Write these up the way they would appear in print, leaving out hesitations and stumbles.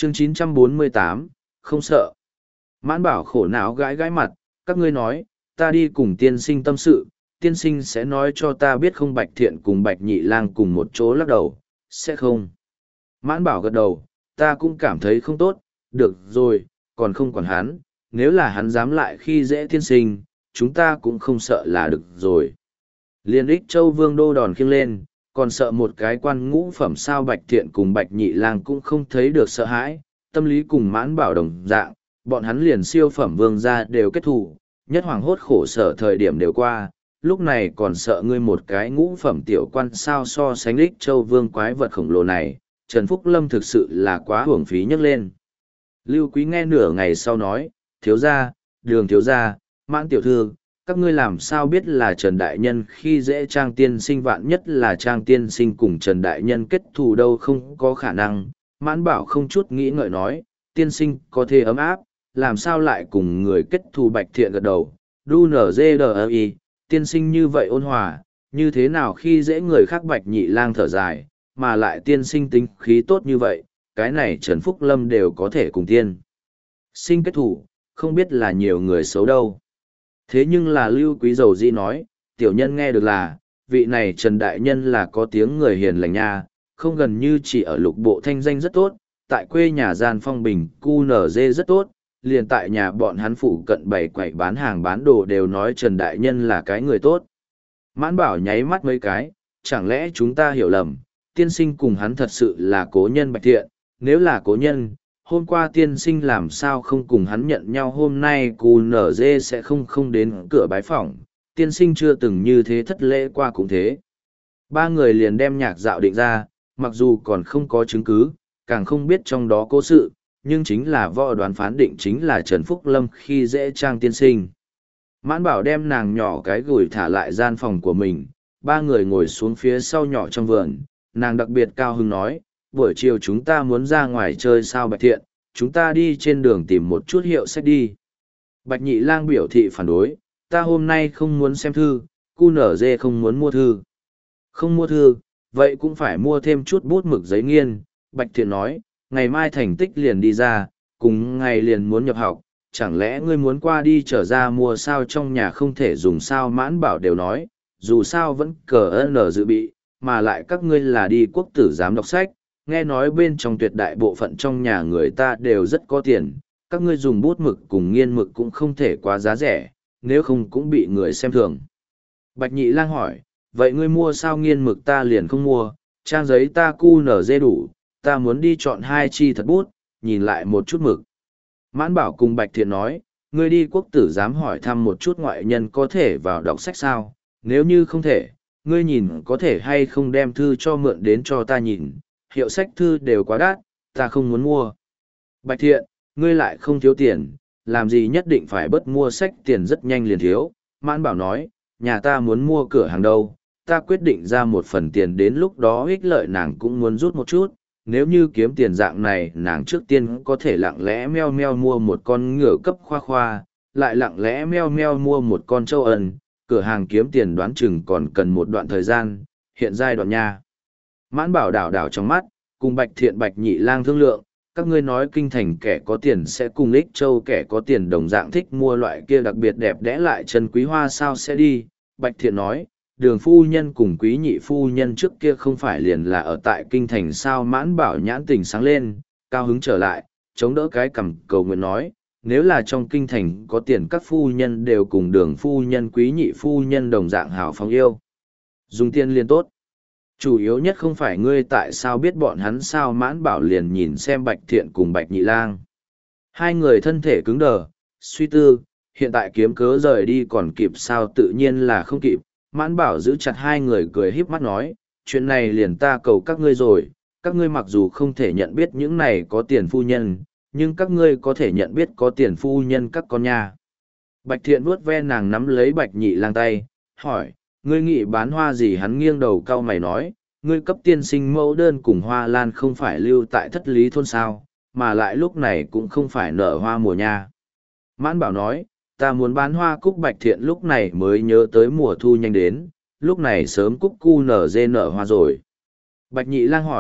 Chương 948, không sợ. Mãn bảo khổ não gãi gãi mặt, các ngươi nói, ta đi cùng tiên sinh tâm sự, tiên sinh sẽ nói cho ta biết không. Bạch Thiện cùng Bạch Nhị Lang cùng một chỗ lắc đầu, sẽ không. Mãn bảo gật đầu, ta cũng cảm thấy không tốt, được rồi, còn không quản hắn, nếu là hắn dám lại khi dễ tiên sinh, chúng ta cũng không sợ là được rồi. Liên Ích Châu Vương đô đòn khiêng lên, còn sợ một cái quan ngũ phẩm sao. Bạch Thiện cùng Bạch Nhị Lang cũng không thấy được sợ hãi, tâm lý cùng Mãn bảo đồng dạng, bọn hắn liền siêu phẩm vương gia đều kết thù, nhất hoàng hốt khổ sở thời điểm đều qua, lúc này còn sợ ngươi một cái ngũ phẩm tiểu quan sao. So sánh Ích Châu Vương quái vật khổng lồ này, Trần Phúc Lâm thực sự là quá hưởng phí nhấc lên. Lưu Quý nghe nửa ngày sau nói, thiếu gia, Đường thiếu gia, Mãn tiểu thư, các ngươi làm sao biết là Trần Đại Nhân khi dễ Trang tiên sinh, vạn nhất là Trang tiên sinh cùng Trần Đại Nhân kết thù đâu, không có khả năng. Mãn bảo không chút nghĩ ngợi nói, tiên sinh có thể ấm áp, làm sao lại cùng người kết thù. Bạch Thiện gật đầu, đu nở dê đờ y, tiên sinh như vậy ôn hòa, như thế nào khi dễ người khác. Bạch Nhị Lang thở dài, mà lại tiên sinh tính khí tốt như vậy, cái này Trần Phúc Lâm đều có thể cùng tiên sinh kết thủ, không biết là nhiều người xấu đâu. Thế nhưng là Lưu Quý dầu dĩ nói, tiểu nhân nghe được là, vị này Trần Đại Nhân là có tiếng người hiền lành nha, không gần như chỉ ở lục bộ thanh danh rất tốt, tại quê nhà gian phong bình cu nở dê rất tốt, liền tại nhà bọn hắn phụ cận bày quẩy bán hàng bán đồ đều nói Trần Đại Nhân là cái người tốt. Mãn bảo nháy mắt mấy cái, chẳng lẽ chúng ta hiểu lầm, tiên sinh cùng hắn thật sự là cố nhân. Bạch Thiện, nếu là cố nhân, hôm qua tiên sinh làm sao không cùng hắn nhận nhau, hôm nay cù nở dê sẽ không đến cửa bái phỏng, tiên sinh chưa từng như thế thất lễ qua cũng thế. Ba người liền đem nhạc dạo định ra, mặc dù còn không có chứng cứ, càng không biết trong đó cố sự, nhưng chính là võ đoán phán định chính là Trần Phúc Lâm khi dễ Trang tiên sinh. Mãn bảo đem nàng nhỏ cái gửi thả lại gian phòng của mình, ba người ngồi xuống phía sau nhỏ trong vườn, nàng đặc biệt cao hứng nói, buổi chiều chúng ta muốn ra ngoài chơi sao. Bạch Thiện, chúng ta đi trên đường tìm một chút hiệu sách đi. Bạch Nhị Lang biểu thị phản đối, ta hôm nay không muốn xem thư, cu nở dê không muốn mua thư. Không mua thư, vậy cũng phải mua thêm chút bút mực giấy nghiên. Bạch Thiện nói, ngày mai thành tích liền đi ra, cùng ngày liền muốn nhập học, chẳng lẽ ngươi muốn qua đi trở ra mua sao, trong nhà không thể dùng sao. Mãn bảo đều nói, dù sao vẫn cờ nở dự bị, mà lại các ngươi là đi quốc tử giám đọc sách, nghe nói bên trong tuyệt đại bộ phận trong nhà người ta đều rất có tiền, các ngươi dùng bút mực cùng nghiên mực cũng không thể quá giá rẻ, nếu không cũng bị người xem thường. Bạch Nhị Lang hỏi, vậy ngươi mua sao nghiên mực ta liền không mua, trang giấy ta cu nở dê đủ, ta muốn đi chọn 2 chi thật bút, nhìn lại một chút mực. Mãn bảo cùng Bạch Thiện nói, ngươi đi quốc tử giám hỏi thăm một chút ngoại nhân có thể vào đọc sách sao, nếu như không thể, ngươi nhìn có thể hay không đem thư cho mượn đến cho ta nhìn, hiệu sách thư đều quá đắt, ta không muốn mua. Bạch Thiện, ngươi lại không thiếu tiền, làm gì nhất định phải bớt mua sách, tiền rất nhanh liền thiếu. Mãn bảo nói, nhà ta muốn mua cửa hàng đâu, ta quyết định ra một phần tiền, đến lúc đó ích lợi nàng cũng muốn rút một chút. Nếu như kiếm tiền dạng này, nàng trước tiên có thể lặng lẽ meo meo mua một con ngựa cấp khoa khoa, lại lặng lẽ meo meo mua một con trâu ẩn, cửa hàng kiếm tiền đoán chừng còn cần một đoạn thời gian, hiện giai đoạn nha. Mãn bảo đảo đảo trong mắt, cùng Bạch Thiện Bạch Nhị Lang thương lượng, các ngươi nói kinh thành kẻ có tiền sẽ cùng Ích Châu kẻ có tiền đồng dạng thích mua loại kia đặc biệt đẹp đẽ lại chân quý hoa sao sẽ đi. Bạch Thiện nói, Đường phu nhân cùng Quý Nhị phu nhân trước kia không phải liền là ở tại kinh thành sao. Mãn bảo nhãn tình sáng lên, cao hứng trở lại, chống đỡ cái cằm cầu nguyện nói, nếu là trong kinh thành có tiền các phu nhân đều cùng Đường phu nhân Quý Nhị phu nhân đồng dạng hào phóng yêu. Dùng tiền liền tốt. Chủ yếu nhất không phải ngươi tại sao biết bọn hắn sao. Mãn bảo liền nhìn xem Bạch Thiện cùng Bạch Nhị Lang. Hai người thân thể cứng đờ, suy tư, hiện tại kiếm cớ rời đi còn kịp sao, tự nhiên là không kịp. Mãn bảo giữ chặt hai người cười híp mắt nói, chuyện này liền ta cầu các ngươi rồi, các ngươi mặc dù không thể nhận biết những này có tiền phu nhân, nhưng các ngươi có thể nhận biết có tiền phu nhân các con nha. Bạch Thiện vuốt ve nàng nắm lấy Bạch Nhị Lang tay, hỏi, ngươi nghĩ bán hoa gì? Hắn nghiêng đầu cau mày nói, ngươi cấp tiên sinh mẫu đơn cùng hoa lan không phải lưu tại Thất Lý thôn sao, mà lại lúc này cũng không phải nở hoa mùa nha. Mãn bảo nói, ta muốn bán hoa cúc. Bạch Thiện lúc này mới nhớ tới mùa thu nhanh đến, lúc này sớm cúc cu nở dê nở hoa rồi. Bạch Nhị Lang hỏi,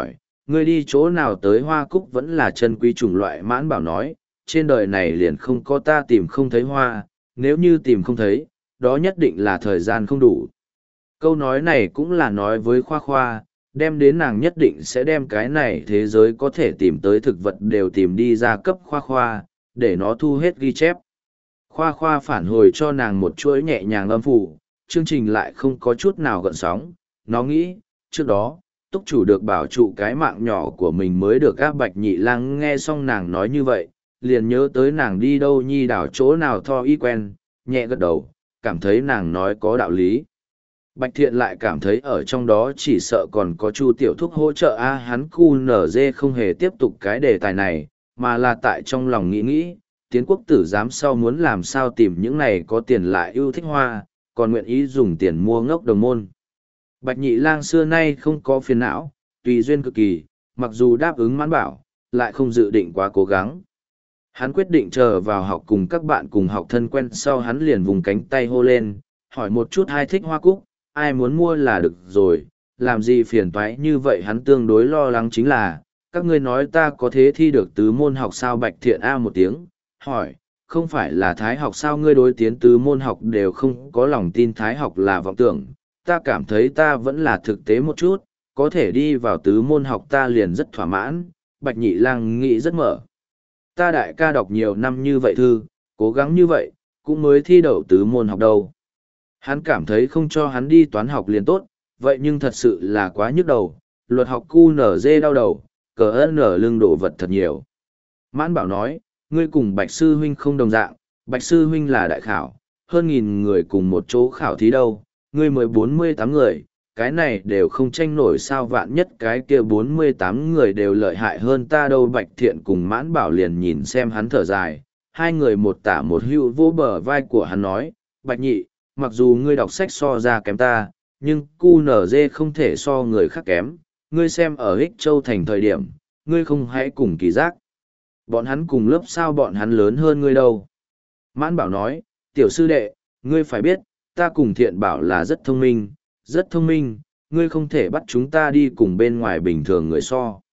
ngươi đi chỗ nào tới hoa cúc vẫn là chân quý chủng loại. Mãn Bảo nói, trên đời này liền không có ta tìm không thấy hoa, nếu như tìm không thấy, đó nhất định là thời gian không đủ. Câu nói này cũng là nói với Khoa Khoa, đem đến nàng nhất định sẽ đem cái này thế giới có thể tìm tới thực vật đều tìm đi ra cấp Khoa Khoa, để nó thu hết ghi chép. Khoa Khoa phản hồi cho nàng một chuỗi nhẹ nhàng âm phủ, chương trình lại không có chút nào gợn sóng. Nó nghĩ, trước đó, túc chủ được bảo trụ cái mạng nhỏ của mình mới được áp Bạch Nhị Lang nghe xong nàng nói như vậy, liền nhớ tới nàng đi đâu nhi đảo chỗ nào tho y quen, nhẹ gật đầu, cảm thấy nàng nói có đạo lý. Bạch Thiện lại cảm thấy ở trong đó chỉ sợ còn có Chu Tiểu Thúc hỗ trợ hắn cu nở dê không hề tiếp tục cái đề tài này, mà là tại trong lòng nghĩ, Tiến Quốc Tử giám sau muốn làm sao tìm những này có tiền lại yêu thích hoa, còn nguyện ý dùng tiền mua ngốc đồng môn. Bạch Nhị Lang xưa nay không có phiền não, tùy duyên cực kỳ, mặc dù đáp ứng Mãn Bảo, lại không dự định quá cố gắng. Hắn quyết định chờ vào học cùng các bạn cùng học thân quen sau hắn liền vùng cánh tay hô lên, hỏi một chút ai thích hoa cúc, ai muốn mua là được rồi, làm gì phiền toái như vậy. Hắn tương đối lo lắng chính là, các ngươi nói ta có thế thi được tứ môn học sao. Bạch Thiện một tiếng, hỏi, không phải là thái học sao? Ngươi đối tiến tứ môn học đều không có lòng tin, thái học là vọng tưởng, ta cảm thấy ta vẫn là thực tế một chút, có thể đi vào tứ môn học ta liền rất thỏa mãn. Bạch Nhị Lang nghĩ rất mở. Ta đại ca đọc nhiều năm như vậy thư, cố gắng như vậy, cũng mới thi đậu tứ môn học đâu. Hắn cảm thấy không cho hắn đi toán học liền tốt, vậy nhưng thật sự là quá nhức đầu, luật học QNZ đau đầu, cờ nở lưng đổ vật thật nhiều. Mãn Bảo nói, ngươi cùng Bạch Sư Huynh không đồng dạng, Bạch Sư Huynh là đại khảo, hơn 1000 người cùng một chỗ khảo thí đâu, ngươi mới 48 người, cái này đều không tranh nổi sao, vạn nhất cái kia 48 người đều lợi hại hơn ta đâu. Bạch Thiện cùng Mãn Bảo liền nhìn xem hắn thở dài, hai người một tả một hữu vỗ bờ vai của hắn nói, Bạch Nhị, mặc dù ngươi đọc sách so ra kém ta, nhưng QNZ không thể so người khác kém, ngươi xem ở Ích Châu thành thời điểm, ngươi không hãy cùng Kỳ Giác. Bọn hắn cùng lớp sao, bọn hắn lớn hơn ngươi đâu. Mãn Bảo nói, tiểu sư đệ, ngươi phải biết, ta cùng Thiện Bảo là rất thông minh, ngươi không thể bắt chúng ta đi cùng bên ngoài bình thường người so.